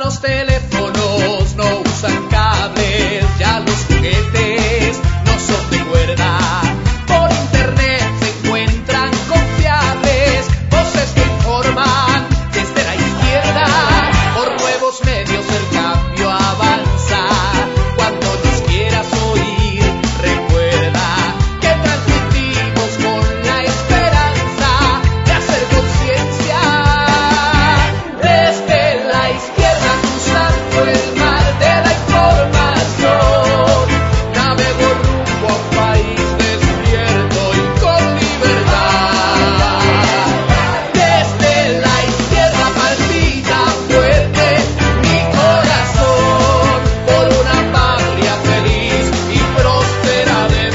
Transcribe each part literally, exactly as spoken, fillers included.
los teléfonos no usan cables, ya los juguetes no son de cuerda. Por internet se encuentran confiables voces que informan desde la izquierda. Por nuevos medios el cambio avanza. Cuando nos quieras oír, recuerda que transmitimos con la esperanza de hacer conciencia. Desde la izquierda cruzando el mar de la información, navego rumbo a un país despierto y con libertad. Desde la izquierda palpita fuerte mi corazón por una patria feliz y próspera de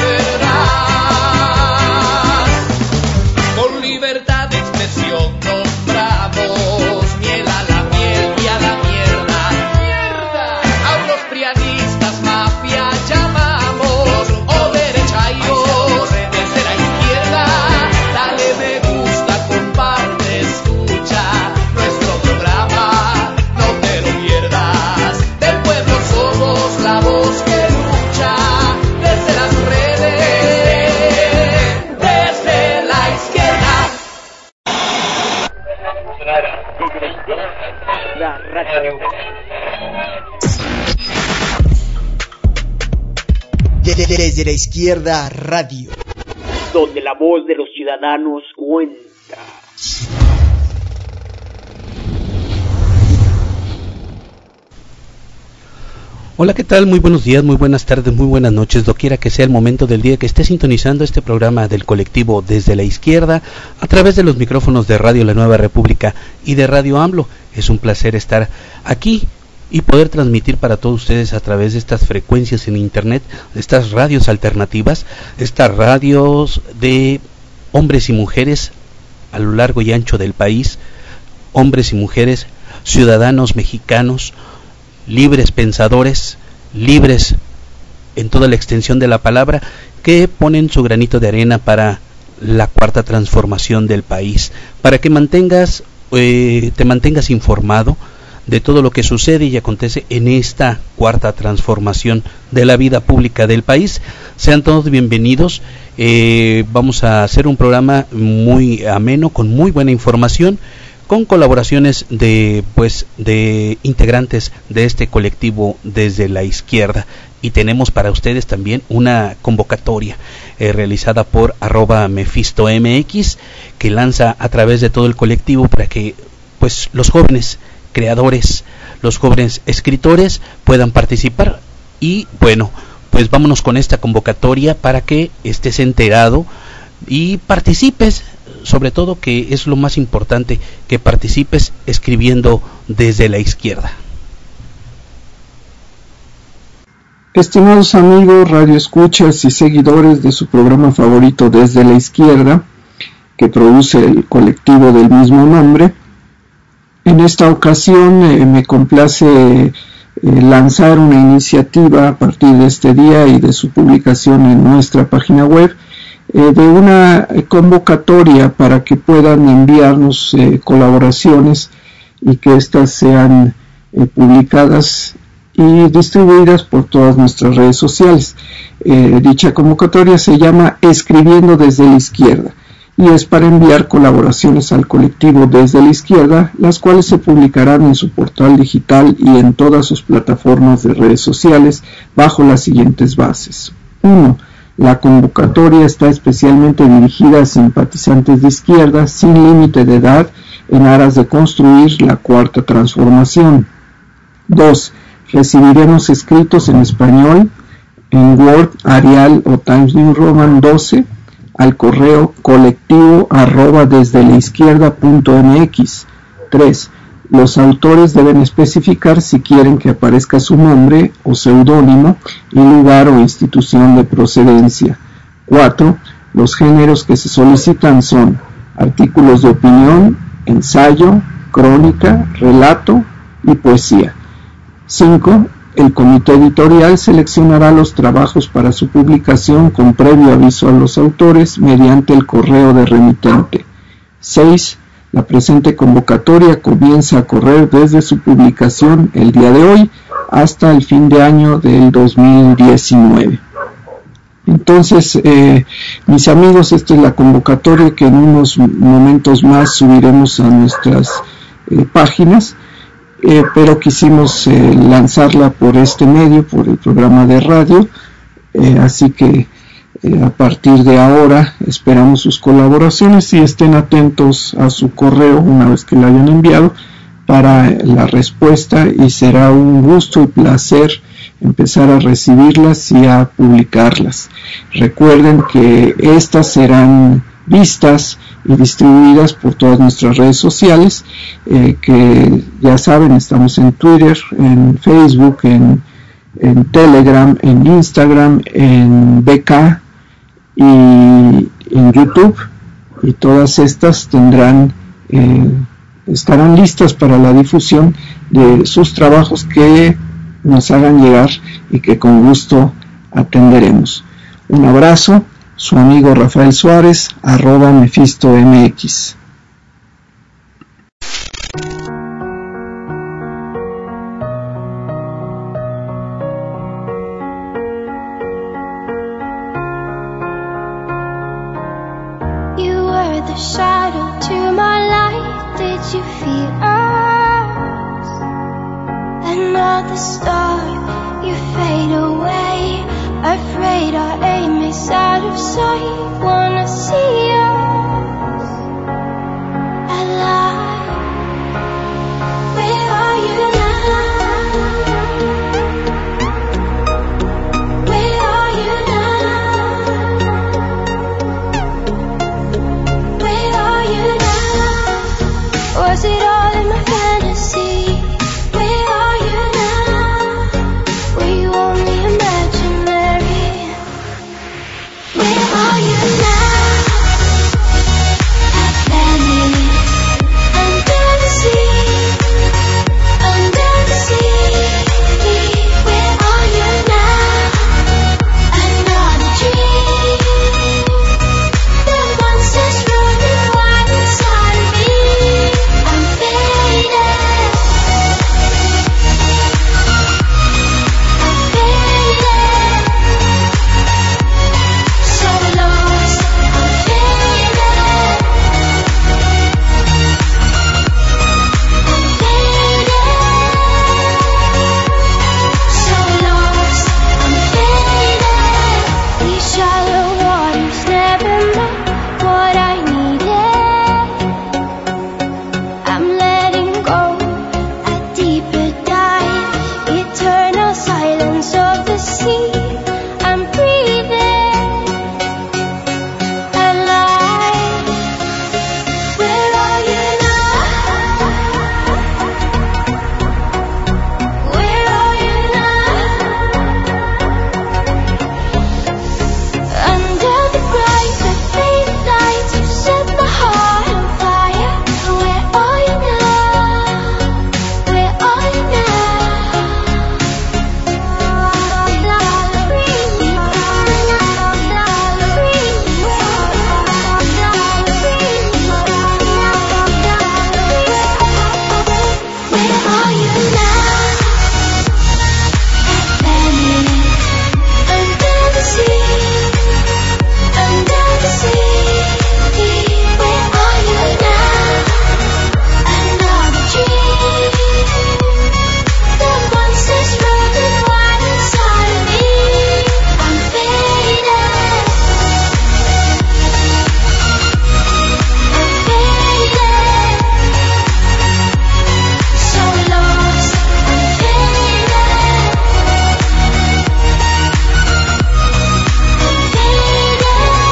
verdad. Con libertad de expresión nombramos miel a la miel y a la mierda. ¡Mierda! A unos prianistas mafia llamamos, o derechairos desde la izquierda. Dale me gusta, comparte, escucha nuestro programa, no te lo pierdas. Del pueblo somos la voz que lucha desde las redes, desde la izquierda. La radio. Desde, desde la izquierda radio. Donde la voz de los ciudadanos cuenta. Hola, ¿qué tal? Muy buenos días, muy buenas tardes, muy buenas noches, doquiera que sea el momento del día que esté sintonizando este programa del colectivo Desde la Izquierda a través de los micrófonos de Radio La Nueva República y de Radio AMLO. Es un placer estar aquí y poder transmitir para todos ustedes a través de estas frecuencias en internet, estas radios alternativas, estas radios de hombres y mujeres a lo largo y ancho del país, hombres y mujeres, ciudadanos mexicanos, libres pensadores, libres en toda la extensión de la palabra, que ponen su granito de arena para la cuarta transformación del país, para que mantengas, eh, te mantengas informado de todo lo que sucede y acontece en esta cuarta transformación de la vida pública del país. Sean todos bienvenidos. Eh, vamos a hacer un programa muy ameno, con muy buena información, con colaboraciones de pues de integrantes de este colectivo Desde la Izquierda, y tenemos para ustedes también una convocatoria eh, realizada por arroba Mephisto M X, que lanza a través de todo el colectivo para que pues los jóvenes creadores, los jóvenes escritores puedan participar. Y bueno, pues vámonos con esta convocatoria para que estés enterado y participes. Sobre todo, que es lo más importante, que participes escribiendo desde la izquierda. Estimados amigos, radioescuchas y seguidores de su programa favorito Desde la Izquierda, que produce el colectivo del mismo nombre, en esta ocasión eh, me complace eh, lanzar una iniciativa a partir de este día y de su publicación en nuestra página web, Eh, de una convocatoria para que puedan enviarnos eh, colaboraciones y que éstas sean eh, publicadas y distribuidas por todas nuestras redes sociales. Eh, dicha convocatoria se llama Escribiendo desde la Izquierda y es para enviar colaboraciones al colectivo Desde la Izquierda, las cuales se publicarán en su portal digital y en todas sus plataformas de redes sociales bajo las siguientes bases. uno. La convocatoria está especialmente dirigida a simpatizantes de izquierda sin límite de edad en aras de construir la cuarta transformación. dos. Recibiremos escritos en español, en Word, Arial o Times New Roman doce al correo colectivo arroba desde la izquierda punto mx. tres. Los autores deben especificar si quieren que aparezca su nombre o seudónimo y lugar o institución de procedencia. cuatro. Los géneros que se solicitan son artículos de opinión, ensayo, crónica, relato y poesía. cinco. El comité editorial seleccionará los trabajos para su publicación con previo aviso a los autores mediante el correo de remitente. seis. La presente convocatoria comienza a correr desde su publicación el día de hoy hasta el fin de año del dos mil diecinueve. Entonces, eh, mis amigos, esta es la convocatoria que en unos momentos más subiremos a nuestras eh, páginas, eh, pero quisimos eh, lanzarla por este medio, por el programa de radio, eh, así que eh, a partir de ahora esperamos sus colaboraciones y estén atentos a su correo una vez que la hayan enviado para la respuesta, y será un gusto y placer empezar a recibirlas y a publicarlas. Recuerden que estas serán vistas y distribuidas por todas nuestras redes sociales, eh, que ya saben, estamos en Twitter, en Facebook, en, en Telegram, en Instagram, en B K y en YouTube, y todas estas tendrán eh, estarán listas para la difusión de sus trabajos que nos hagan llegar y que con gusto atenderemos. Un abrazo, su amigo Rafael Suárez, arroba Mefisto M X. You were the shadow to my light. Did you feel us? Another star, you fade away. Afraid our aim is out of sight. Wanna see us alive. Where are you now? Where are you now? Where are you now? Was it all in my fantasy? Where are you now? Were you only imaginary? Where are you now? I vanished under the sea, under the sea. Where are you now? Another dream. The monsters running wild inside of me. I'm faded. I'm faded. So lost. I'm faded. I'm faded. So lost. I'm faded. These shallow waters never met what I needed. I'm letting go a deeper dive. Eternal silence of the sea. I'm breathing alive. Where are you now? Where are you now? Under the bright, the faint lights, you set the heart on fire. Where are you now? Where are you Where are you now? Vanished under the sea, under the sea. Where are you now? Another dream. The monsters running wild inside of me. I'm faded. I'm faded. So lost. I'm faded. I'm faded.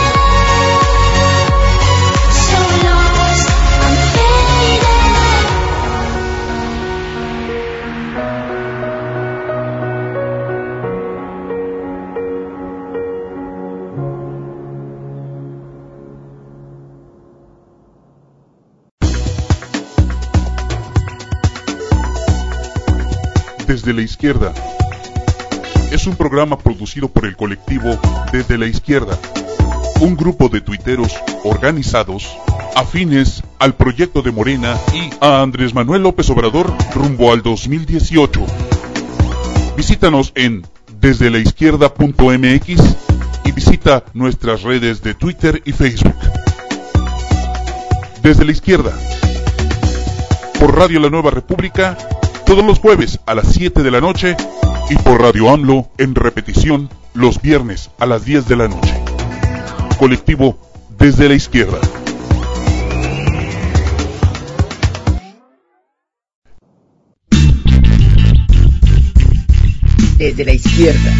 So lost. I'm faded. Desde la Izquierda es un programa producido por el colectivo Desde la Izquierda, un grupo de tuiteros organizados, afines al proyecto de Morena y a Andrés Manuel López Obrador rumbo al dos mil dieciocho. Visítanos en desde la izquierda punto m x y visita nuestras redes de Twitter y Facebook. Desde la Izquierda, por Radio La Nueva República, todos los jueves a las siete de la noche y por Radio AMLO en repetición los viernes a las diez de la noche. Colectivo Desde la Izquierda. Desde la Izquierda,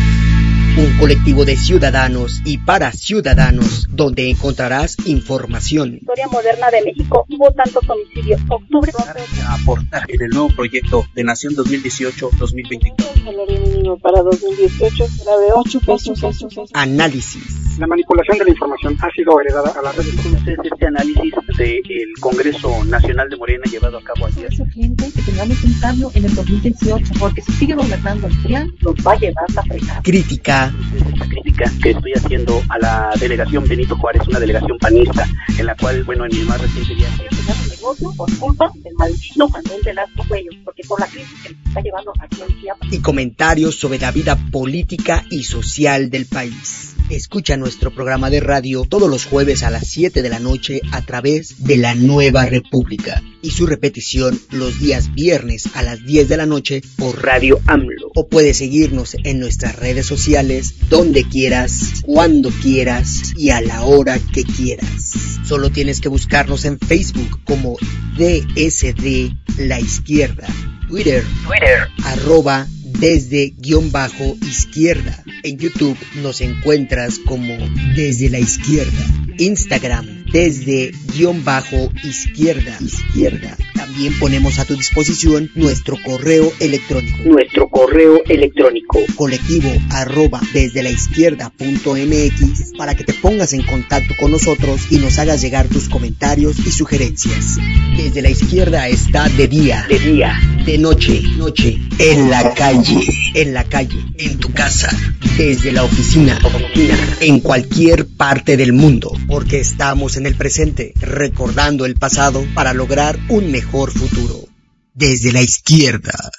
un colectivo de ciudadanos y para ciudadanos, donde encontrarás información. Historia moderna de México, hubo tantos homicidios. Octubre. A aportar en el nuevo proyecto de Nación dos mil dieciocho dos mil veinticuatro. El salario mínimo para dos mil dieciocho será de ocho pesos. Análisis. La manipulación de la información ha sido heredada a las redes sociales. Este análisis del Congreso Nacional de Morena llevado a cabo ayer. Es urgente que tengamos un cambio en el dos mil dieciocho, porque si sigue gobernando el P R I A N, nos va a llevar a fregar. Crítica. Esta crítica que estoy haciendo a la delegación Benito Juárez, una delegación panista, en la cual, bueno, en mi más reciente viaje... el negocio por culpa del maldito Manuel Velasco Cuello, porque por la crisis que nos está llevando aquí en Chiapas. Y comentarios sobre la vida política y social del país. Escucha nuestro programa de radio todos los jueves a las siete de la noche a través de La Nueva República y su repetición los días viernes a las diez de la noche por Radio AMLO. O puedes seguirnos en nuestras redes sociales donde quieras, cuando quieras y a la hora que quieras. Solo tienes que buscarnos en Facebook como D S D La Izquierda, Twitter, Twitter, arroba desde guión bajo izquierda. En YouTube nos encuentras como Desde la Izquierda. Instagram, desde guión bajo izquierda. Izquierda. También ponemos a tu disposición nuestro correo electrónico. Nuestro correo electrónico. Colectivo arroba desde la izquierda punto mx para que te pongas en contacto con nosotros y nos hagas llegar tus comentarios y sugerencias. Desde la Izquierda está de día, de día, de noche, noche, en la calle, en la calle, en tu casa, desde la oficina, oficina, en cualquier parte del mundo, porque estamos en el presente, recordando el pasado para lograr un mejor futuro. Desde la Izquierda.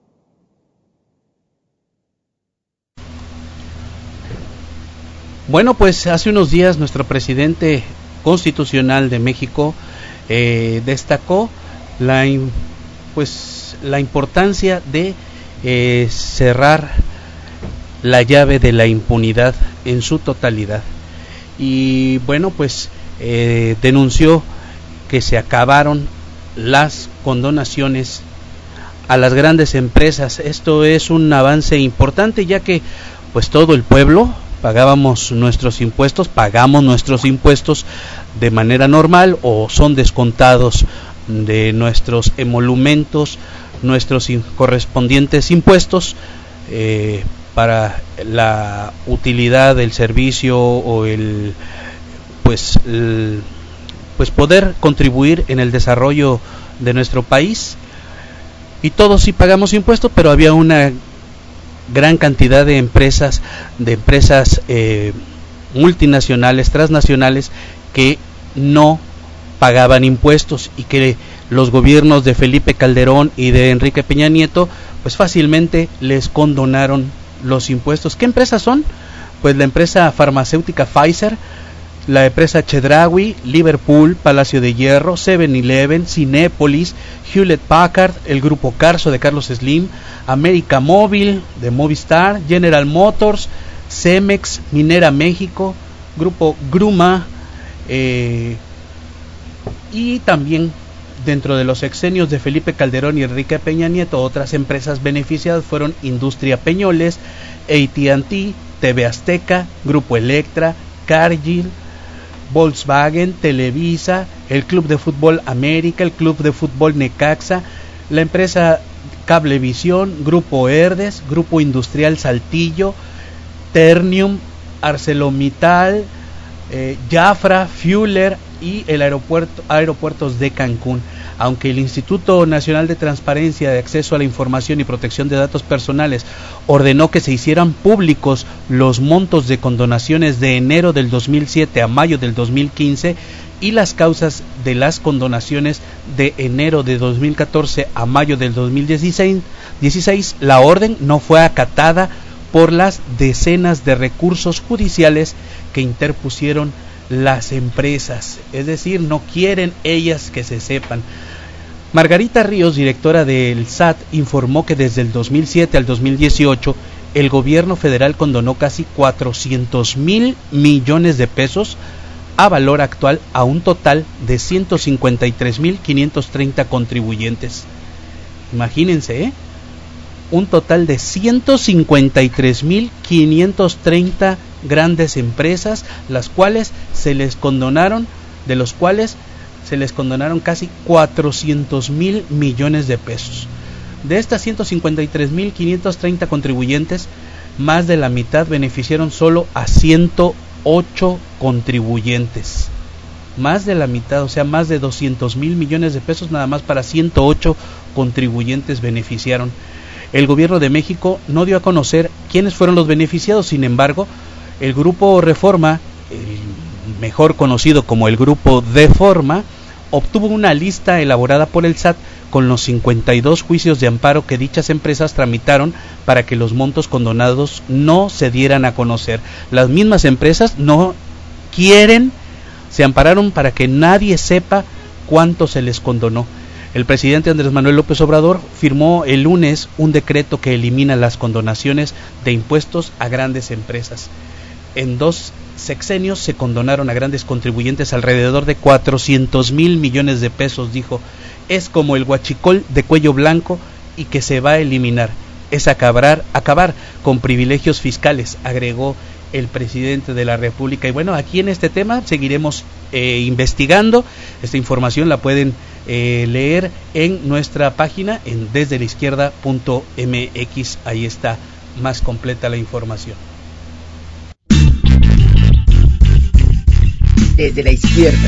Bueno, pues hace unos días nuestro presidente constitucional de México eh, destacó la pues la importancia de eh, cerrar la llave de la impunidad en su totalidad y bueno pues eh, denunció que se acabaron las condonaciones a las grandes empresas. Esto es un avance importante ya que pues todo el pueblo pagábamos nuestros impuestos, pagamos nuestros impuestos de manera normal o son descontados de nuestros emolumentos, nuestros in- correspondientes impuestos eh, para la utilidad del servicio o el pues el, pues poder contribuir en el desarrollo de nuestro país. Y todos sí pagamos impuestos, pero había una gran cantidad de empresas, de empresas eh, multinacionales, transnacionales, que no pagaban impuestos y que los gobiernos de Felipe Calderón y de Enrique Peña Nieto pues fácilmente les condonaron los impuestos. ¿Qué empresas son? Pues la empresa farmacéutica Pfizer, la empresa Chedraui, Liverpool, Palacio de Hierro, seven eleven, Cinépolis, Hewlett Packard, el grupo Carso de Carlos Slim, América Móvil de Movistar, General Motors, Cemex, Minera México, grupo Gruma, eh, y también dentro de los sexenios de Felipe Calderón y Enrique Peña Nieto, otras empresas beneficiadas fueron Industria Peñoles, A T and T, T V Azteca, Grupo Electra, Cargill, Volkswagen, Televisa, el Club de Fútbol América, el Club de Fútbol Necaxa, la empresa Cablevisión, Grupo Herdes, Grupo Industrial Saltillo, Ternium, ArcelorMittal, eh, Jafra, Fuller y el aeropuerto, aeropuertos de Cancún. Aunque el Instituto Nacional de Transparencia, de Acceso a la Información y Protección de Datos Personales ordenó que se hicieran públicos los montos de condonaciones de enero del dos mil siete a mayo del dos mil quince, y las causas de las condonaciones de enero de dos mil catorce a mayo del dos mil dieciséis, la orden no fue acatada por las decenas de recursos judiciales que interpusieron las empresas, es decir, no quieren ellas que se sepan. Margarita Ríos, directora del S A T, informó que desde el dos mil siete al dos mil dieciocho el gobierno federal condonó casi cuatrocientos mil millones de pesos a valor actual a un total de ciento cincuenta y tres mil quinientos treinta contribuyentes. Imagínense, ¿eh? Un total de ciento cincuenta y tres mil quinientos treinta grandes empresas, las cuales se les condonaron, de los cuales se les condonaron casi cuatrocientos mil millones de pesos. De estas ciento cincuenta y tres mil quinientos treinta contribuyentes, más de la mitad beneficiaron solo a ciento ocho contribuyentes. Más de la mitad, o sea, más de doscientos mil millones de pesos nada más para ciento ocho contribuyentes beneficiaron. El gobierno de México no dio a conocer quiénes fueron los beneficiados, sin embargo, el Grupo Reforma, el mejor conocido como el Grupo Deforma, obtuvo una lista elaborada por el S A T con los cincuenta y dos juicios de amparo que dichas empresas tramitaron para que los montos condonados no se dieran a conocer. Las mismas empresas no quieren, se ampararon para que nadie sepa cuánto se les condonó. El presidente Andrés Manuel López Obrador firmó el lunes un decreto que elimina las condonaciones de impuestos a grandes empresas. En dos sexenios se condonaron a grandes contribuyentes alrededor de cuatrocientos mil millones de pesos, dijo. Es como el huachicol de cuello blanco y que se va a eliminar. Es acabar, acabar con privilegios fiscales, agregó el presidente de la República. Y bueno, aquí en este tema seguiremos eh, investigando. Esta información la pueden eh, leer en nuestra página en desde la izquierda punto m x. Ahí está más completa la información. Desde la izquierda,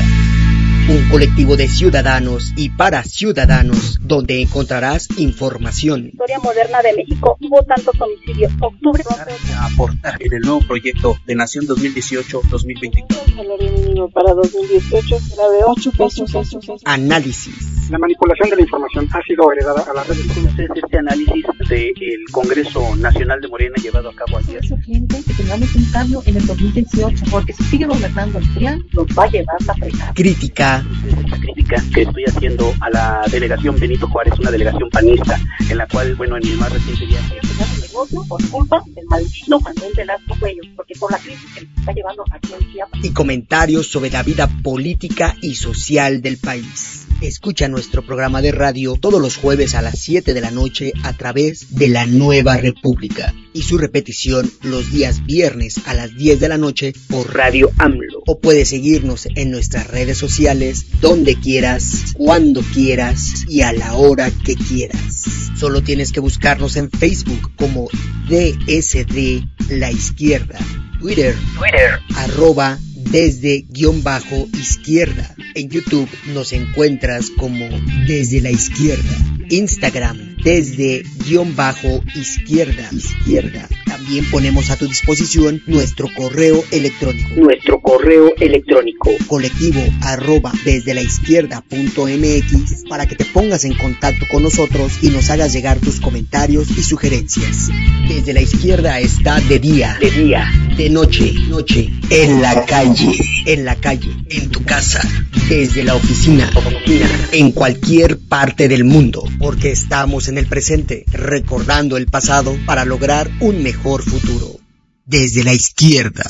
un colectivo de ciudadanos y para ciudadanos, donde encontrarás información. Historia moderna de México, hubo tantos homicidios. Octubre. A aportar en el nuevo proyecto de Nación dos mil dieciocho dos mil veinticuatro. El salario mínimo para dos mil dieciocho será de ocho pesos. Análisis. La manipulación de la información ha sido heredada a las redes sociales. Este análisis del Congreso Nacional de Morena llevado a cabo ayer. Es urgente que tengamos un cambio en el dos mil dieciocho, porque si sigue gobernando el P R I A N, nos va a llevar la fregada. Crítica. Esta crítica que estoy haciendo a la delegación Benito Juárez, una delegación panista, en la cual, bueno, en mi más reciente viaje... el negocio por culpa del maldito Manuel Velasco Cuello, porque por la crisis que nos está llevando aquí en Chiapas. Y comentarios sobre la vida política y social del país. Escucha nuestro programa de radio todos los jueves a las siete de la noche a través de La Nueva República y su repetición los días viernes a las diez de la noche por Radio AMLO. O puedes seguirnos en nuestras redes sociales donde quieras, cuando quieras y a la hora que quieras. Solo tienes que buscarnos en Facebook como D S D La Izquierda, Twitter, Twitter, arroba desde guión bajo izquierda. En YouTube nos encuentras como Desde la Izquierda. Instagram, desde guión bajo izquierda. Izquierda. También ponemos a tu disposición nuestro correo electrónico. Nuestro correo electrónico. Colectivo arroba desde la izquierda punto mx para que te pongas en contacto con nosotros y nos hagas llegar tus comentarios y sugerencias. Desde la Izquierda está de día, de día, de noche, noche, en la calle, en la calle, en tu casa, desde la oficina, oficina, en cualquier parte del mundo, porque estamos en el presente, recordando el pasado para lograr un mejor futuro. Desde la Izquierda.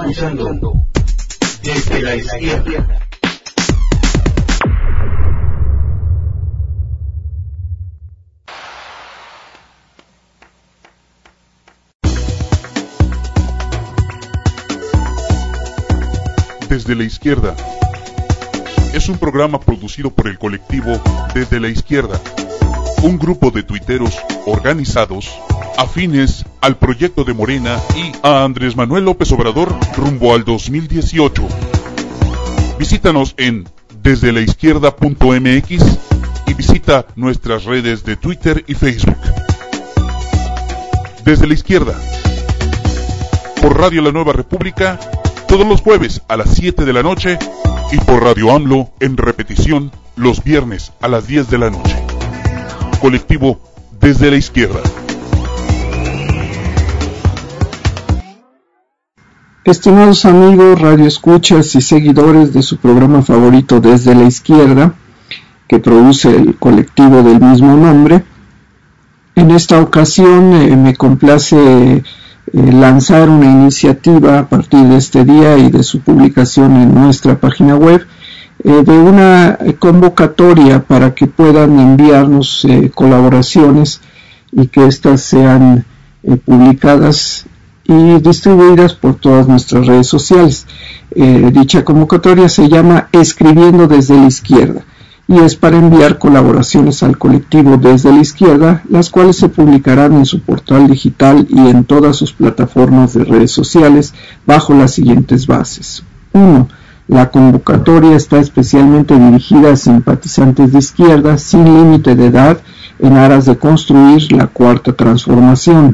escuchando Desde la Izquierda. Desde la Izquierda es un programa producido por el colectivo Desde la Izquierda, un grupo de tuiteros organizados afines al proyecto de Morena y a Andrés Manuel López Obrador rumbo al dos mil dieciocho. Visítanos en desde la izquierda punto m x y visita nuestras redes de Twitter y Facebook. Desde la Izquierda, por Radio La Nueva República, todos los jueves a las siete de la noche y por Radio AMLO en repetición los viernes a las diez de la noche. Colectivo Desde la Izquierda. Estimados amigos, radioescuchas y seguidores de su programa favorito Desde la Izquierda, que produce el colectivo del mismo nombre, en esta ocasión eh, me complace eh, lanzar una iniciativa a partir de este día y de su publicación en nuestra página web, eh, de una convocatoria para que puedan enviarnos eh, colaboraciones y que éstas sean eh, publicadas y distribuidas por todas nuestras redes sociales. Eh, dicha convocatoria se llama Escribiendo desde la Izquierda y es para enviar colaboraciones al colectivo Desde la Izquierda, las cuales se publicarán en su portal digital y en todas sus plataformas de redes sociales bajo las siguientes bases. uno. La convocatoria está especialmente dirigida a simpatizantes de izquierda sin límite de edad en aras de construir la cuarta transformación.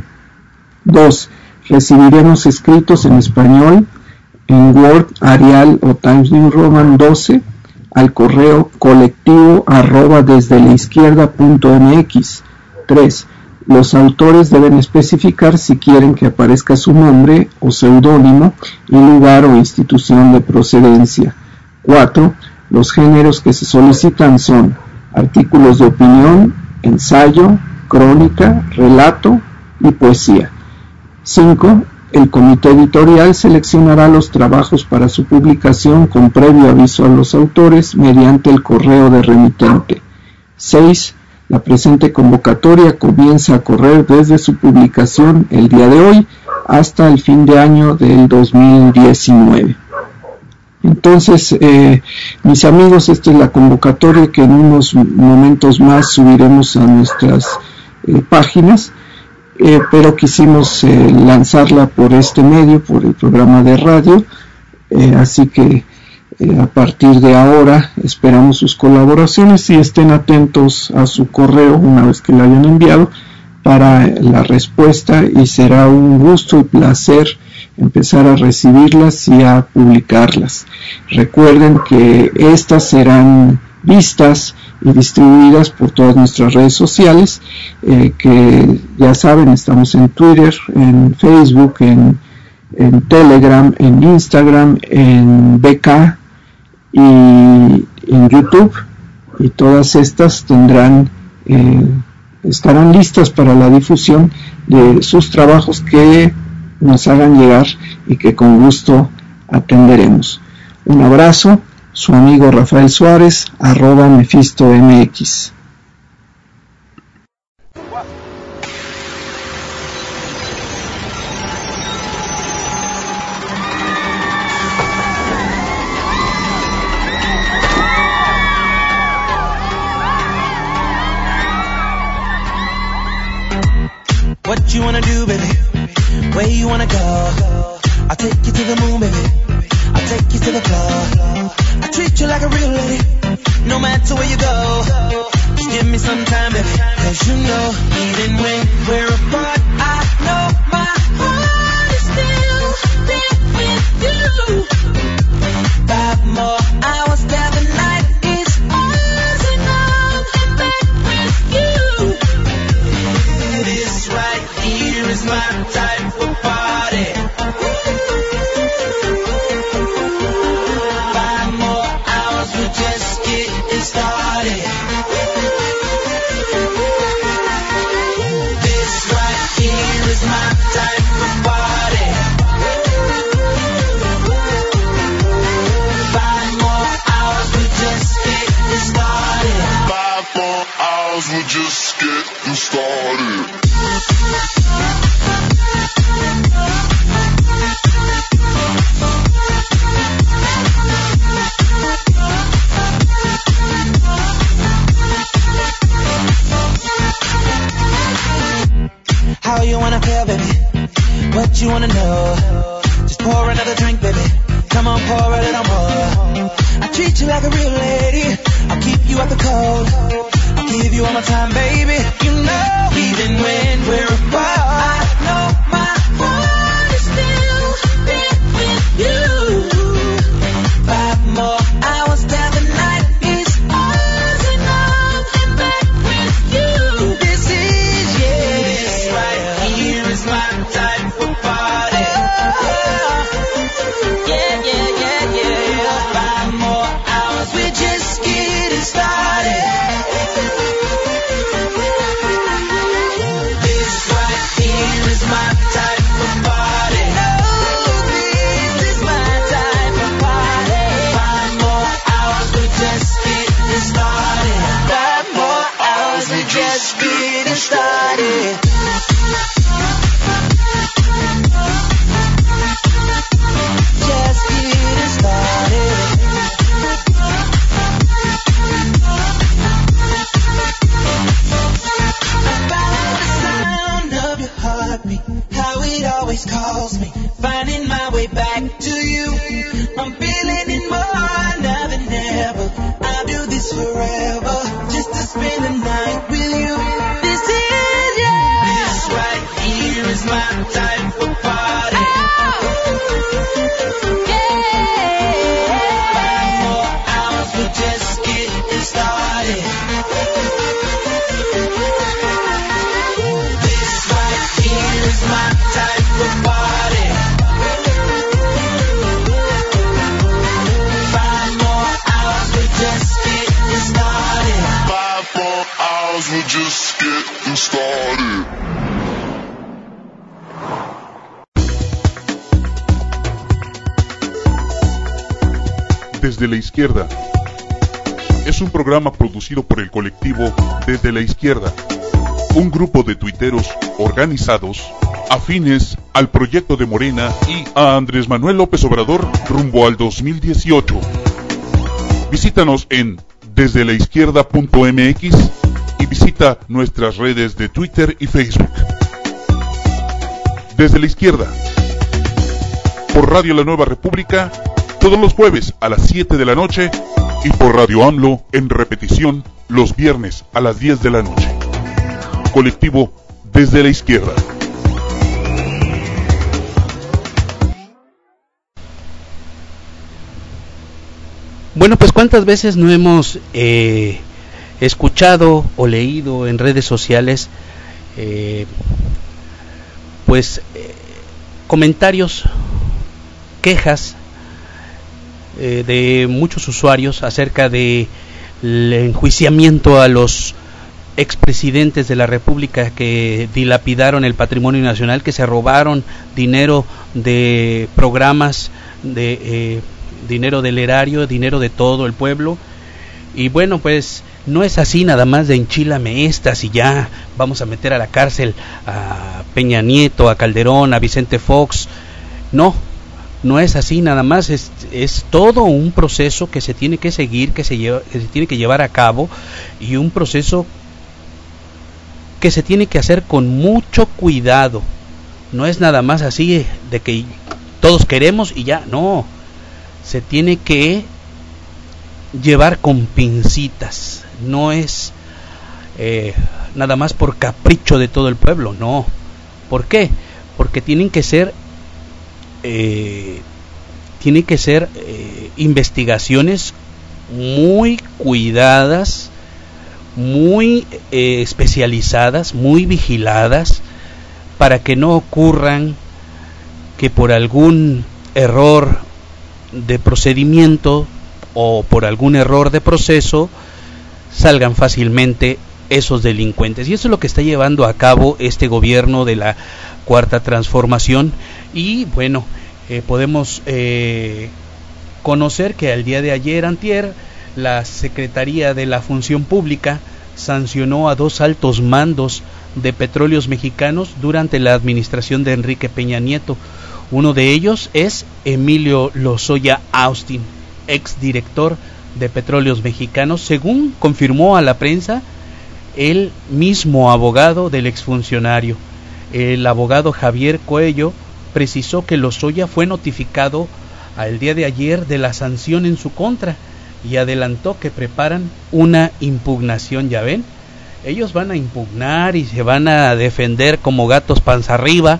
dos. Recibiremos escritos en español, en Word, Arial o Times New Roman doce al correo colectivo arroba desde la izquierda punto m x. tres. Los autores deben especificar si quieren que aparezca su nombre o seudónimo y lugar o institución de procedencia. cuatro. Los géneros que se solicitan son artículos de opinión, ensayo, crónica, relato y poesía. cinco. El comité editorial seleccionará los trabajos para su publicación con previo aviso a los autores mediante el correo de remitente. seis. La presente convocatoria comienza a correr desde su publicación el día de hoy hasta el fin de año del dos mil diecinueve. Entonces, eh, mis amigos, esta es la convocatoria que en unos momentos más subiremos a nuestras eh, páginas. Eh, pero quisimos eh, lanzarla por este medio, por el programa de radio, eh, así que eh, a partir de ahora esperamos sus colaboraciones y estén atentos a su correo una vez que la hayan enviado para la respuesta, y será un gusto y placer empezar a recibirlas y a publicarlas. Recuerden que estas serán vistas y distribuidas por todas nuestras redes sociales, eh, que ya saben, estamos en Twitter, en Facebook, en, en Telegram, en Instagram, en B K y en YouTube, y todas estas tendrán eh, estarán listas para la difusión de sus trabajos que nos hagan llegar y que con gusto atenderemos. Un abrazo. Su amigo Rafael Suárez, arroba Mefisto M X. What you wanna do, baby? Where you wanna go? I'll take you to the moon, baby. I'll take you to the club. I treat you like a real lady, no matter where you go. Just give me some time, baby, cause you know, even when we're apart, I know my heart is still there with you. Five more hours till the night is ours, and I'm back with you. This right here is my type of party. This right here is my type of party. hours, we're just getting started. How you wanna feel, baby? What you wanna know? Just pour another drink, baby. Come on, pour a little more. I treat you like a real lady. I'll keep you out the cold. I'll give you all my time, baby. You know, even when we're apart, I know my heart is still there with you. Five more hours down the night is ours, and I'm back with you. This is, yeah, this right here is my type of party. Yeah, yeah, yeah, yeah. Five more hours, we're just getting started. This right here is my type of party. Oh, this is my type of party. Five more hours, we're just getting started. Five more hours, we're just getting started. Just getting started. About the sound of your heartbeat, how it always calls me, finding my way back to you. I'm feeling it more now than ever. I'll do this forever, just to spend the night with you. This is, yeah, this right here is my type of party. Five more hours, we're just getting started. This right here is my type of party. Five more hours, we're just getting started. Five more hours, we're just getting started. Desde la Izquierda es un programa producido por el colectivo Desde la Izquierda, un grupo de tuiteros organizados afines al proyecto de Morena y a Andrés Manuel López Obrador rumbo al dos mil dieciocho. Visítanos en desde la izquierda punto m x y visita nuestras redes de Twitter y Facebook. Desde la Izquierda, por Radio La Nueva República, todos los jueves a las siete de la noche y por Radio AMLO en repetición los viernes a las diez de la noche. Colectivo Desde la Izquierda. Bueno, pues cuántas veces no hemos eh, escuchado o leído en redes sociales eh, pues eh, comentarios, quejas eh, de muchos usuarios acerca de el enjuiciamiento a los expresidentes de la República que dilapidaron el patrimonio nacional, que se robaron dinero de programas, de eh, dinero del erario, dinero de todo el pueblo. Y bueno, pues no es así nada más de enchilame estas y ya vamos a meter a la cárcel a Peña Nieto, a Calderón, a Vicente Fox. No, no es así nada más, es, es todo un proceso que se tiene que seguir, que se, lleva, que se tiene que llevar a cabo, y un proceso que se tiene que hacer con mucho cuidado. No es nada más así de que todos queremos y ya, no. Se tiene que llevar con pincitas. No es eh, nada más por capricho de todo el pueblo, no. ¿Por qué? Porque tienen que ser eh, tienen que ser eh, investigaciones muy cuidadas, muy eh, especializadas, muy vigiladas, para que no ocurran que por algún error de procedimiento o por algún error de proceso salgan fácilmente esos delincuentes. Y eso es lo que está llevando a cabo este gobierno de la Cuarta Transformación. Y bueno, eh, podemos eh, conocer que al día de ayer, antier, la Secretaría de la Función Pública sancionó a dos altos mandos de Petróleos Mexicanos durante la administración de Enrique Peña Nieto. Uno de ellos es Emilio Lozoya Austin, exdirector de Petróleos Mexicanos, según confirmó a la prensa el mismo abogado del exfuncionario. El abogado Javier Coello precisó que Lozoya fue notificado al día de ayer de la sanción en su contra y adelantó que preparan una impugnación. Ya ven, ellos van a impugnar y se van a defender como gatos panza arriba.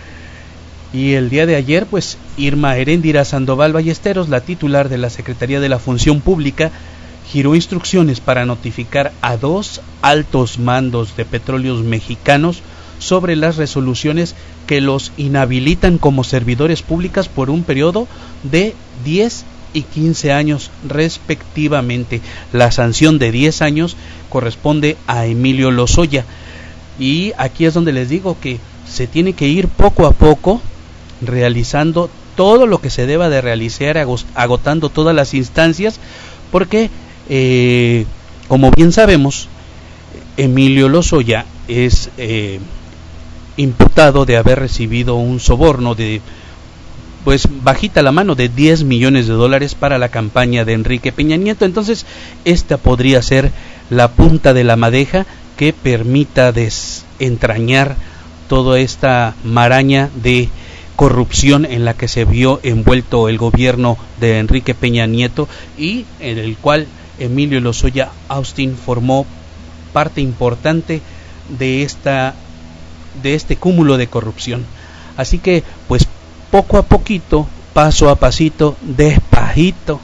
Y el día de ayer, pues, Irma Heréndira Sandoval Ballesteros, la titular de la Secretaría de la Función Pública, giró instrucciones para notificar a dos altos mandos de Petróleos Mexicanos sobre las resoluciones que los inhabilitan como servidores públicos por un periodo de diez y quince años respectivamente. La sanción de diez años corresponde a Emilio Lozoya. Y aquí es donde les digo que se tiene que ir poco a poco realizando todo lo que se deba de realizar, agotando todas las instancias, porque eh, como bien sabemos, Emilio Lozoya es eh, imputado de haber recibido un soborno de, pues bajita la mano, de diez millones de dólares para la campaña de Enrique Peña Nieto. Entonces esta podría ser la punta de la madeja que permita desentrañar toda esta maraña de corrupción en la que se vio envuelto el gobierno de Enrique Peña Nieto y en el cual Emilio Lozoya Austin formó parte importante de esta de este cúmulo de corrupción. Así que pues poco a poquito, paso a pasito, despacito,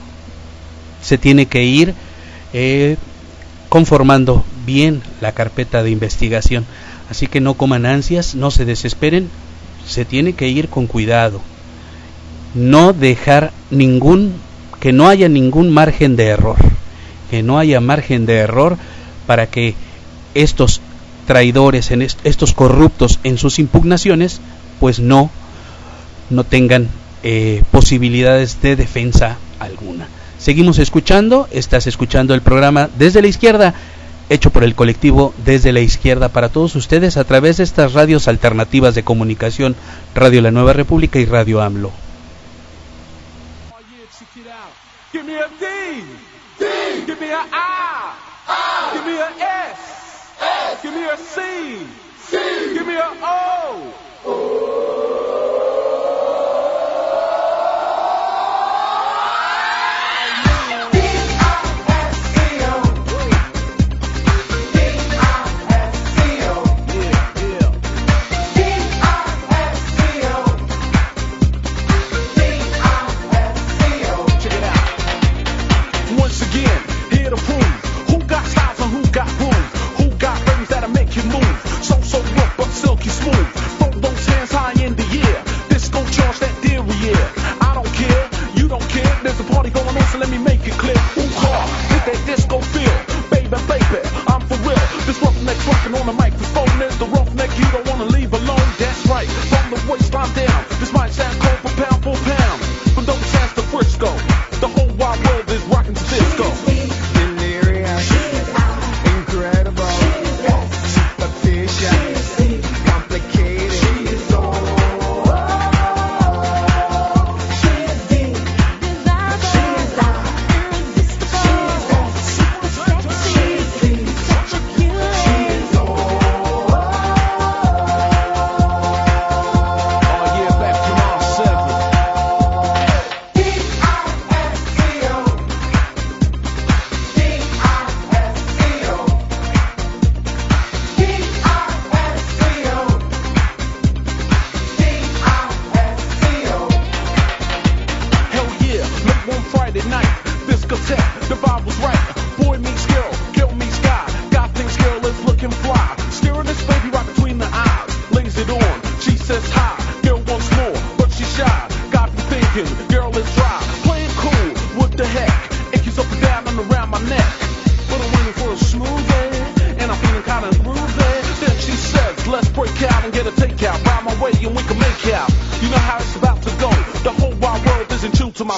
se tiene que ir eh, conformando bien la carpeta de investigación. Así que no coman ansias, no se desesperen, se tiene que ir con cuidado, no dejar ningún, que no haya ningún margen de error, que no haya margen de error para que estos traidores, en est- estos corruptos en sus impugnaciones, pues no, no tengan eh, posibilidades de defensa alguna. Seguimos escuchando, estás escuchando el programa Desde la Izquierda, hecho por el colectivo Desde la Izquierda para todos ustedes a través de estas radios alternativas de comunicación, Radio La Nueva República y Radio AMLO. Give me a D, D, give me a I, I, give me a S, S, give me a C, C, give me a O, O.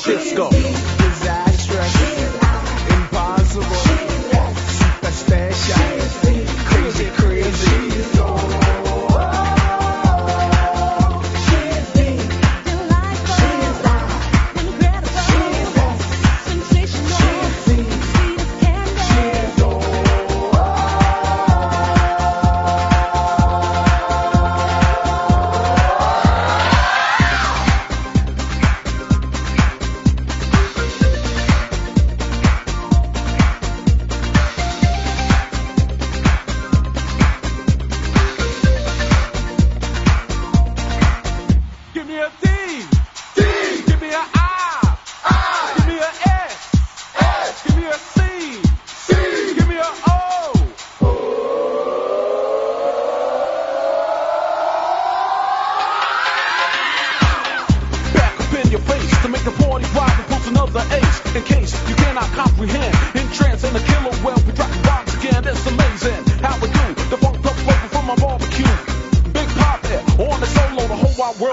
Disastrous, impossible, super special.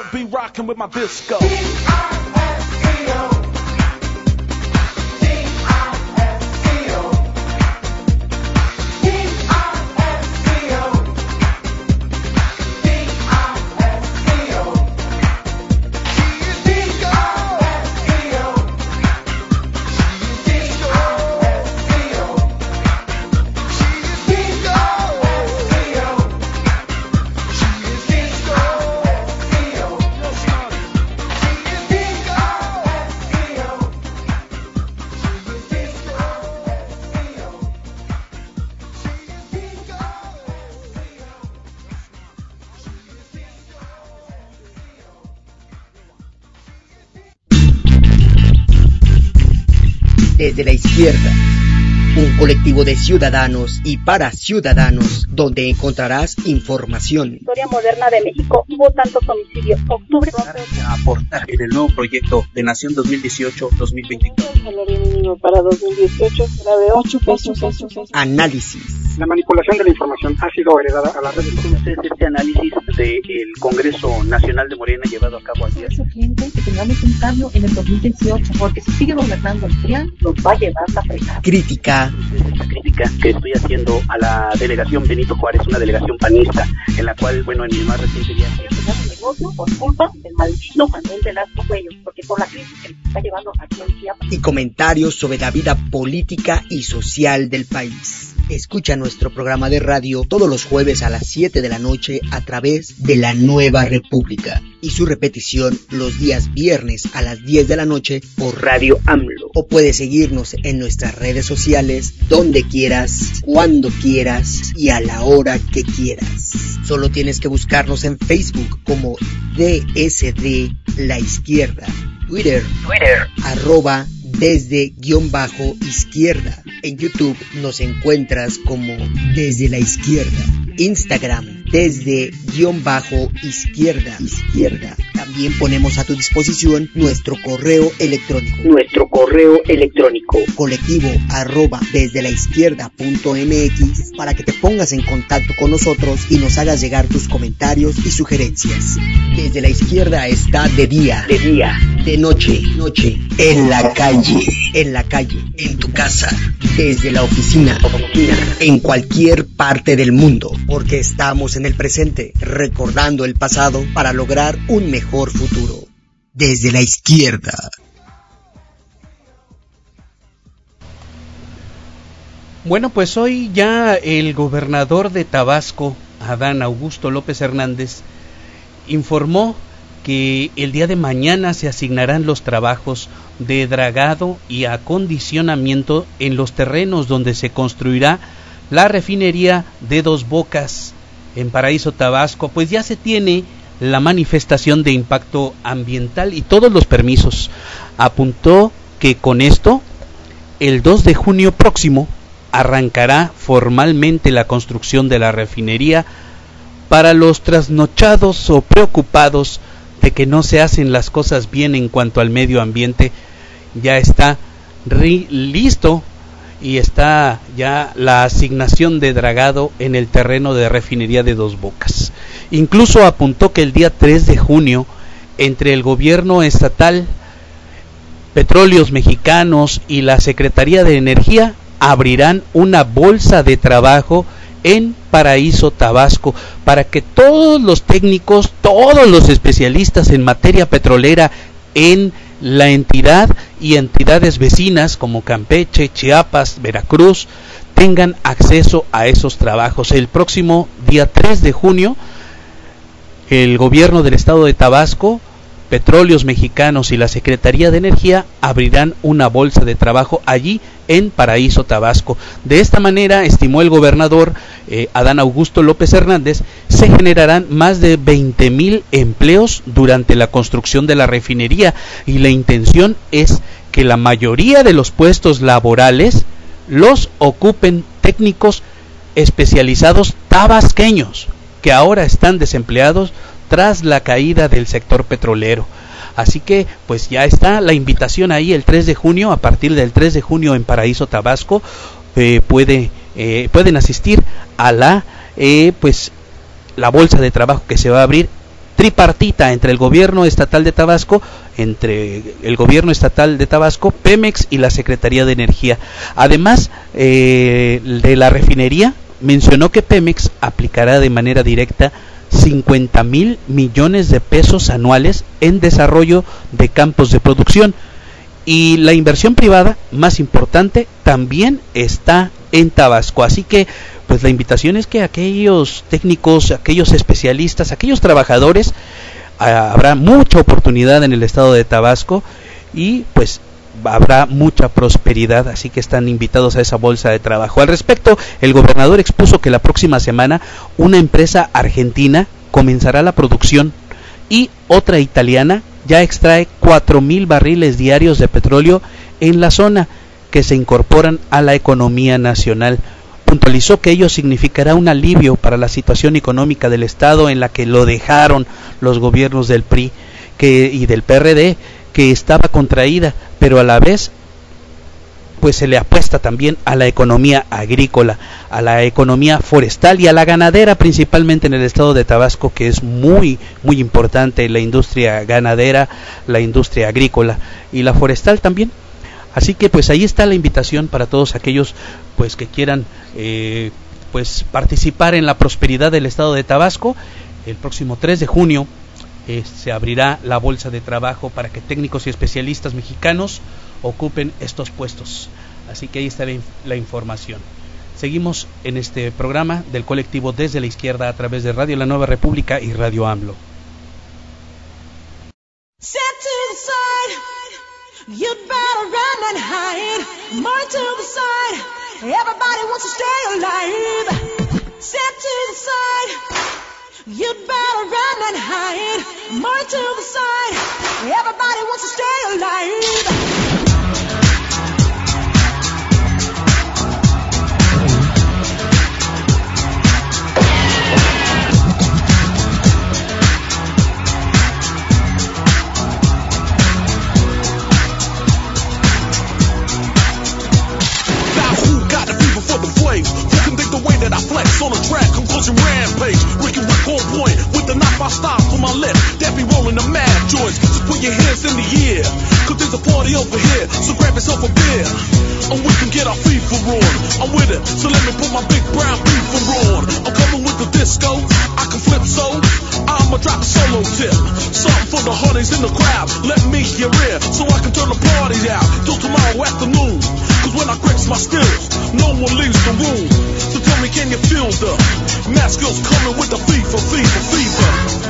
club, be rocking with my disco. Desde la izquierda, un colectivo de ciudadanos y para ciudadanos, donde encontrarás información. Historia moderna de México, hubo tantos homicidios. Octubre. A aportar en el nuevo proyecto de Nación dos mil dieciocho dos mil veinticuatro. El salario mínimo para dos mil dieciocho será de ocho pesos. Análisis. La manipulación de la información ha sido heredada a las redes sociales. Este análisis del Congreso Nacional de Morena llevado a cabo ayer. Es urgente que tengamos un cambio en el dos mil dieciocho, porque si sigue gobernando el P R I A N, nos va a llevar la fregada. Crítica. Esta crítica que estoy haciendo a la delegación Benito Juárez, una delegación panista, en la cual, bueno, en mi más reciente viaje... El negocio por culpa del maldito Manuel Velasco Cuellos, porque por la crisis que nos está llevando aquí en Chiapas. Y comentarios sobre la vida política y social del país. Escucha nuestro programa de radio todos los jueves a las siete de la noche a través de La Nueva República y su repetición los días viernes a las diez de la noche por Radio AMLO. O puedes seguirnos en nuestras redes sociales donde quieras, cuando quieras y a la hora que quieras. Solo tienes que buscarnos en Facebook como D S D La Izquierda, Twitter, Twitter, arroba desde guión bajo izquierda. En YouTube nos encuentras como Desde la Izquierda. Instagram, desde guión bajo izquierda. Izquierda. También ponemos a tu disposición nuestro correo electrónico. Nuestro correo electrónico. Colectivo arroba desde la izquierda punto mx para que te pongas en contacto con nosotros y nos hagas llegar tus comentarios y sugerencias. Desde la Izquierda está de día, de día, de noche, noche, en la calle, en la calle, en tu casa, desde la oficina, oficina, en cualquier parte del mundo, porque estamos en el presente, recordando el pasado para lograr un mejor futuro. Desde la Izquierda. Bueno, pues hoy ya el gobernador de Tabasco, Adán Augusto López Hernández, informó que el día de mañana se asignarán los trabajos de dragado y acondicionamiento en los terrenos donde se construirá la refinería de Dos Bocas en Paraíso, Tabasco. Pues ya se tiene la manifestación de impacto ambiental y todos los permisos. Apuntó que con esto, el dos de junio próximo, arrancará formalmente la construcción de la refinería. Para los trasnochados o preocupados de que no se hacen las cosas bien en cuanto al medio ambiente, ya está ri- listo y está ya la asignación de dragado en el terreno de refinería de Dos Bocas. Incluso apuntó que el día tres de junio, entre el gobierno estatal, Petróleos Mexicanos y la Secretaría de Energía abrirán una bolsa de trabajo en Paraíso, Tabasco, para que todos los técnicos, todos los especialistas en materia petrolera en la entidad y entidades vecinas como Campeche, Chiapas, Veracruz, tengan acceso a esos trabajos. El próximo día tres de junio, el gobierno del estado de Tabasco, Petróleos Mexicanos y la Secretaría de Energía abrirán una bolsa de trabajo allí en Paraíso, Tabasco. De esta manera, estimó el gobernador eh, Adán Augusto López Hernández, se generarán más de veinte mil empleos durante la construcción de la refinería y la intención es que la mayoría de los puestos laborales los ocupen técnicos especializados tabasqueños que ahora están desempleados tras la caída del sector petrolero. Así que pues ya está la invitación ahí el tres de junio, a partir del tres de junio en Paraíso, Tabasco, eh, puede, eh, pueden asistir a la eh, pues la bolsa de trabajo que se va a abrir tripartita entre el gobierno estatal de Tabasco, entre el gobierno estatal de Tabasco, Pemex y la Secretaría de Energía. Además eh, de la refinería, mencionó que Pemex aplicará de manera directa cincuenta mil millones de pesos anuales en desarrollo de campos de producción, y la inversión privada más importante también está en Tabasco. Así que pues la invitación es que aquellos técnicos, aquellos especialistas, aquellos trabajadores, ah, habrá mucha oportunidad en el estado de Tabasco y pues habrá mucha prosperidad, así que están invitados a esa bolsa de trabajo. Al respecto, el gobernador expuso que la próxima semana una empresa argentina comenzará la producción y otra italiana ya extrae cuatro mil barriles diarios de petróleo en la zona, que se incorporan a la economía nacional. Puntualizó que ello significará un alivio para la situación económica del estado, en la que lo dejaron los gobiernos del P R I que, y del P R D, que estaba contraída, pero a la vez pues se le apuesta también a la economía agrícola, a la economía forestal y a la ganadera, principalmente en el estado de Tabasco, que es muy muy importante la industria ganadera, la industria agrícola y la forestal también. Así que pues ahí está la invitación para todos aquellos pues que quieran eh, pues participar en la prosperidad del estado de Tabasco. El próximo tres de junio eh, se abrirá la bolsa de trabajo para que técnicos y especialistas mexicanos ocupen estos puestos. Así que ahí está la, la información. Seguimos en este programa del colectivo Desde la Izquierda a través de Radio La Nueva República y Radio AMLO. Set to the side, you'd better run and hide. More to the side, everybody wants to stay alive. Set to the side, you'd better run and hide. More to the side, everybody wants to stay alive. Who can think the way that I flex on a track, conclusion rampage, Ricky Rick on point, with the knife I stop for my lip, that be rolling the mad joints, just put your hands in the air, cause there's a party over here, so grab yourself a beer, and we can get our FIFA on, I'm with it, so let me put my big brown FIFA on, I'm coming with the disco, I can flip so, I'ma drop a solo tip, something for the honeys in the crowd, let me hear it, so I can turn the party out, till tomorrow afternoon, cause when I grips my skills, no one leaves the room. So tell me, can you feel the math skills coming with the fever, fever, fever?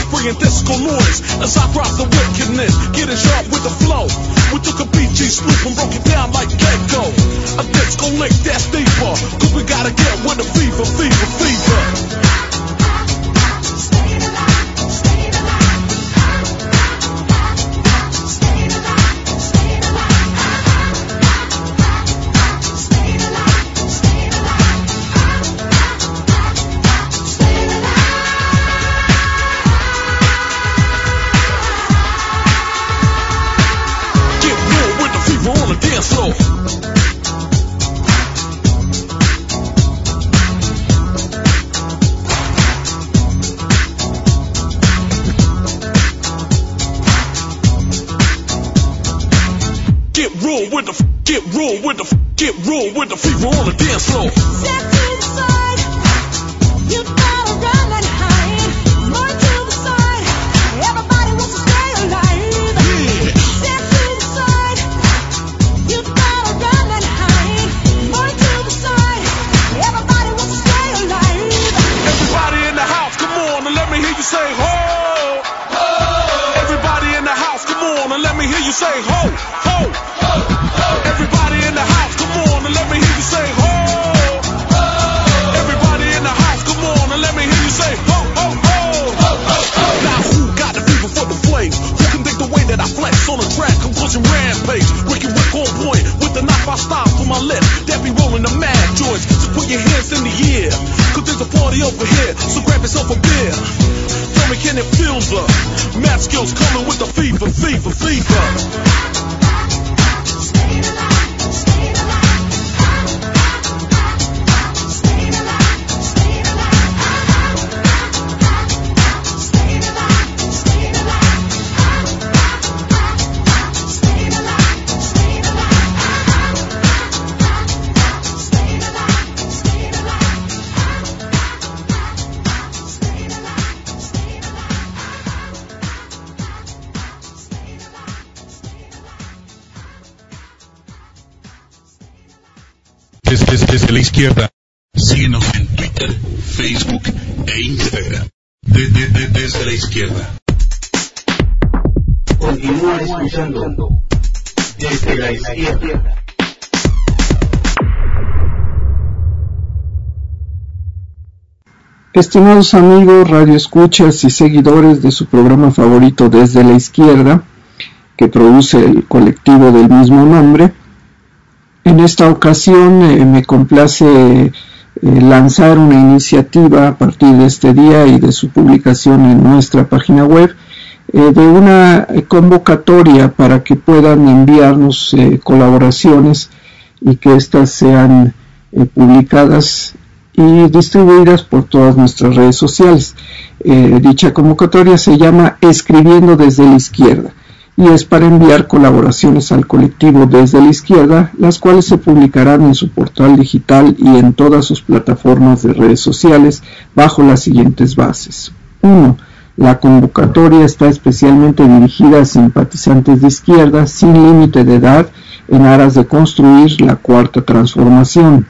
spraying disco noise as I drop the wickedness, getting sharp with the flow. We took a B G sloop and broke it down like Gecko. A disco lick that's deeper, cause we gotta get with the fever, fever, fever. Get real with the, get real with the, get real with the fever on the dance floor. Step to the side, you gotta run and hide. More to the side, everybody wants to stay alive. Yeah. Step to the side, you gotta run and hide. More to the side, everybody wants to stay alive. Everybody in the house, come on and let me hear you say ho. Ho. Everybody in the house, come on and let me hear you say ho, ho. Everybody in the house, come on and let me hear you say ho, ho. Everybody in the house, come on and let me hear you say ho, ho, ho, ho, ho, ho. Now who got the fever for the flames? Who can think the way that I flex on the track? Conclusion rampage, Ricky Rick on point with the knife I style for my lip. That be rolling the mad joints, so put your hands in the air, cause there's a party over here, so grab yourself a beer. Tell me can it feel the mad skills coming with the fever, fever, fever. Desde, desde la izquierda. Síguenos en Twitter, Facebook e Instagram. De, de, de, desde la izquierda. Continúa escuchando Desde la Izquierda. Estimados amigos, radioescuchas y seguidores de su programa favorito Desde la Izquierda, que produce el colectivo del mismo nombre, en esta ocasión eh, me complace eh, lanzar una iniciativa a partir de este día y de su publicación en nuestra página web eh, de una convocatoria para que puedan enviarnos eh, colaboraciones y que éstas sean eh, publicadas y distribuidas por todas nuestras redes sociales. Eh, dicha convocatoria se llama Escribiendo desde la Izquierda y es para enviar colaboraciones al colectivo Desde la Izquierda, las cuales se publicarán en su portal digital y en todas sus plataformas de redes sociales bajo las siguientes bases. uno. La convocatoria está especialmente dirigida a simpatizantes de izquierda sin límite de edad en aras de construir la cuarta transformación.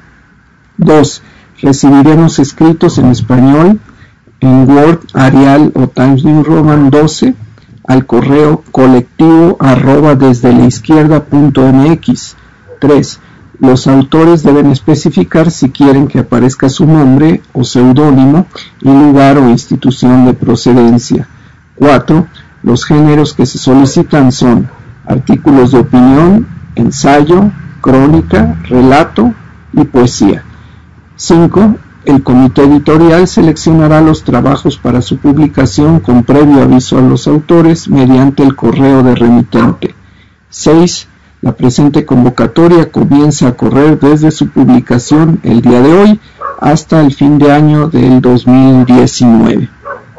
dos. Recibiremos escritos en español, en Word, Arial o Times New Roman doce, al correo colectivo arroba desde la izquierda punto mx. tres. Los autores deben especificar si quieren que aparezca su nombre o seudónimo y lugar o institución de procedencia. cuatro. Los géneros que se solicitan son artículos de opinión, ensayo, crónica, relato y poesía. cinco. El comité editorial seleccionará los trabajos para su publicación con previo aviso a los autores mediante el correo de remitente. seis. La presente convocatoria comienza a correr desde su publicación el día de hoy hasta el fin de año del dos mil diecinueve.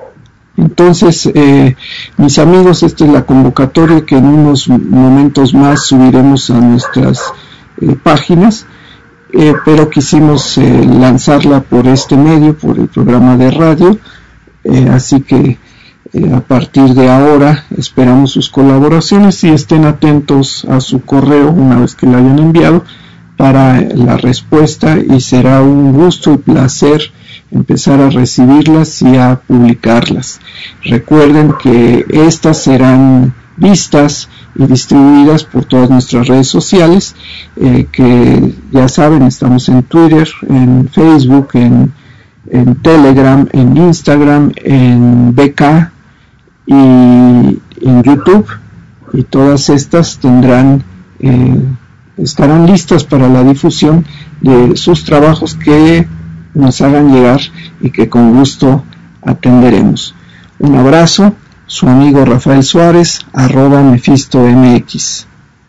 Entonces, eh, mis amigos, esta es la convocatoria que en unos momentos más subiremos a nuestras eh, páginas. Eh, pero quisimos eh, lanzarla por este medio, por el programa de radio, eh, así que eh, a partir de ahora esperamos sus colaboraciones y estén atentos a su correo una vez que la hayan enviado, para la respuesta y será un gusto y placer empezar a recibirlas y a publicarlas. Recuerden que estas serán vistas y distribuidas por todas nuestras redes sociales, eh, que ya saben, estamos en Twitter, en Facebook, en, en Telegram, en Instagram, en B K y en YouTube, y todas estas tendrán eh, estarán listas para la difusión de sus trabajos que nos hagan llegar y que con gusto atenderemos. Un abrazo, su amigo Rafael Suárez, arroba Mefisto M X.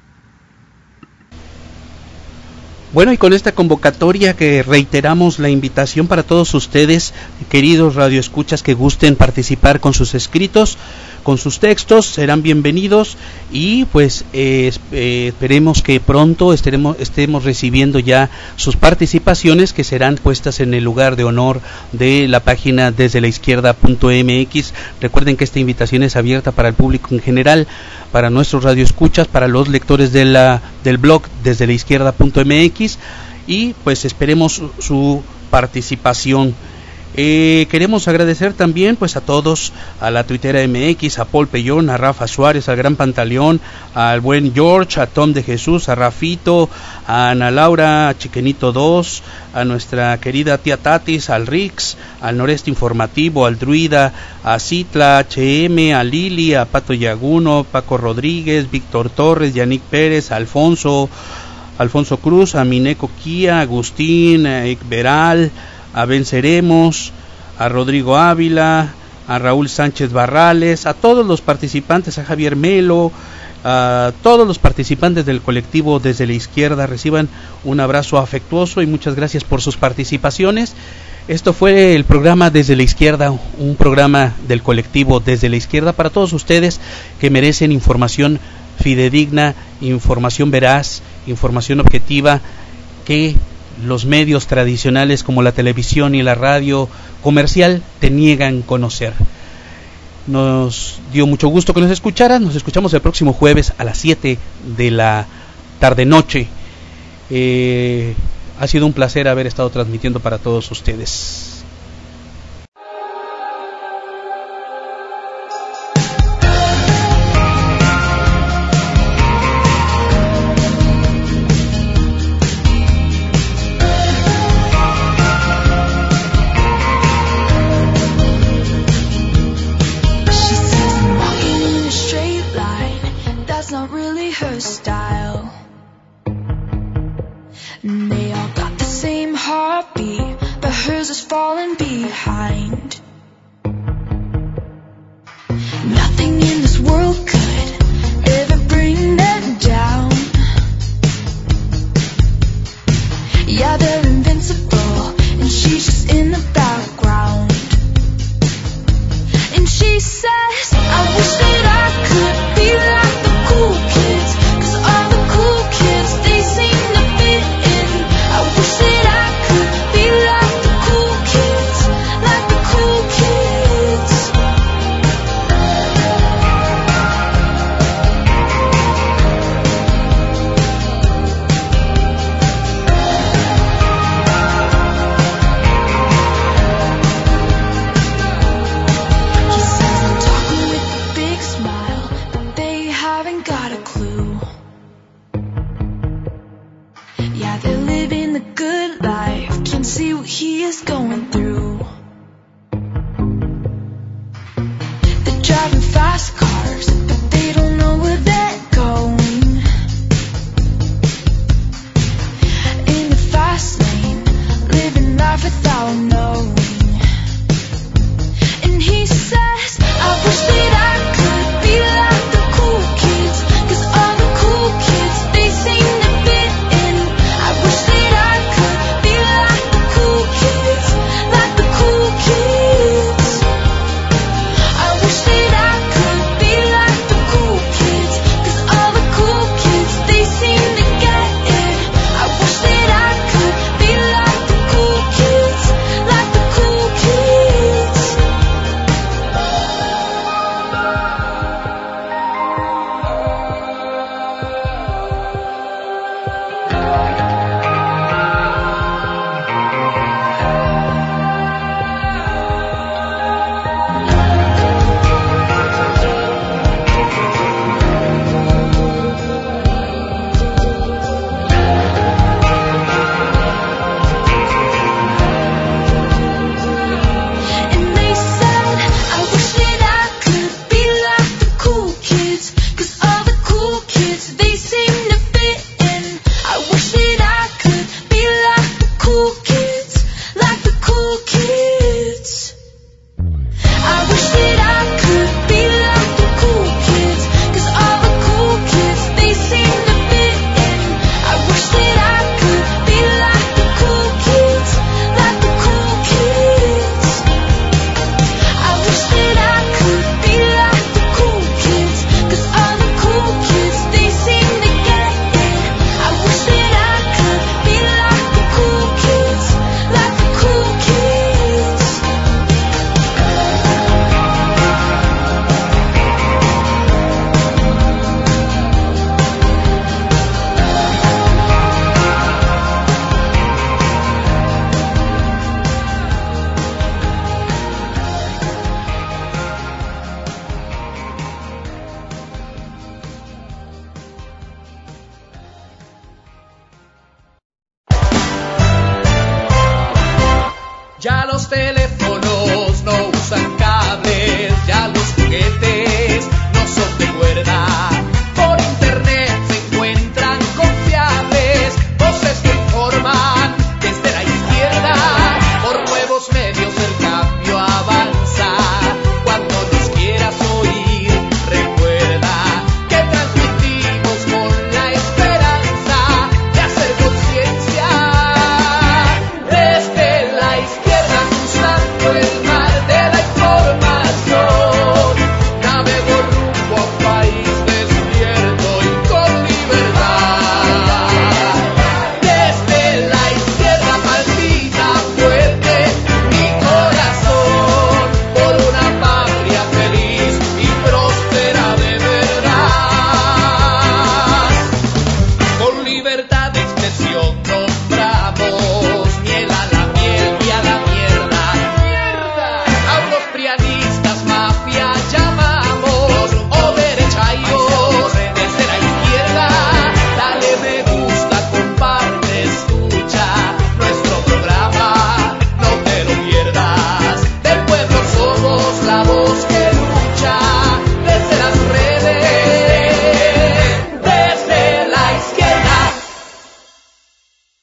Bueno, y con esta convocatoria que reiteramos la invitación para todos ustedes, queridos radioescuchas que gusten participar con sus escritos, con sus textos, serán bienvenidos y pues eh, eh, esperemos que pronto estaremos, estemos recibiendo ya sus participaciones, que serán puestas en el lugar de honor de la página desde la izquierda punto m x. Recuerden que esta invitación es abierta para el público en general, para nuestros radioescuchas, para los lectores de la, del blog desde la izquierda punto m x, y pues esperemos su, su participación. Eh, queremos agradecer también pues a todos, a la Tuitera M X, a Paul Pellón, a Rafa Suárez, al Gran Pantaleón, al buen George, a Tom de Jesús, a Rafito, a Ana Laura, a Chiquenito dos, a nuestra querida tía Tatis, al Rix, al Noreste Informativo, al Druida, a Citla, H M, a Lili, a Pato Yaguno, Paco Rodríguez, Víctor Torres, Yannick Pérez, a Alfonso, Alfonso Cruz, a Mineco Kia, a Agustín, a Ekberal, a Venceremos, a Rodrigo Ávila, a Raúl Sánchez Barrales, a todos los participantes, a Javier Melo, a todos los participantes del colectivo Desde la Izquierda, reciban un abrazo afectuoso y muchas gracias por sus participaciones. Esto fue el programa Desde la Izquierda, un programa del colectivo Desde la Izquierda para todos ustedes que merecen información fidedigna, información veraz, información objetiva, que los medios tradicionales como la televisión y la radio comercial te niegan conocer. Nos dio mucho gusto que nos escucharan. Nos escuchamos el próximo jueves a las siete de la tarde noche. Eh, ha sido un placer haber estado transmitiendo para todos ustedes. Could be teléfono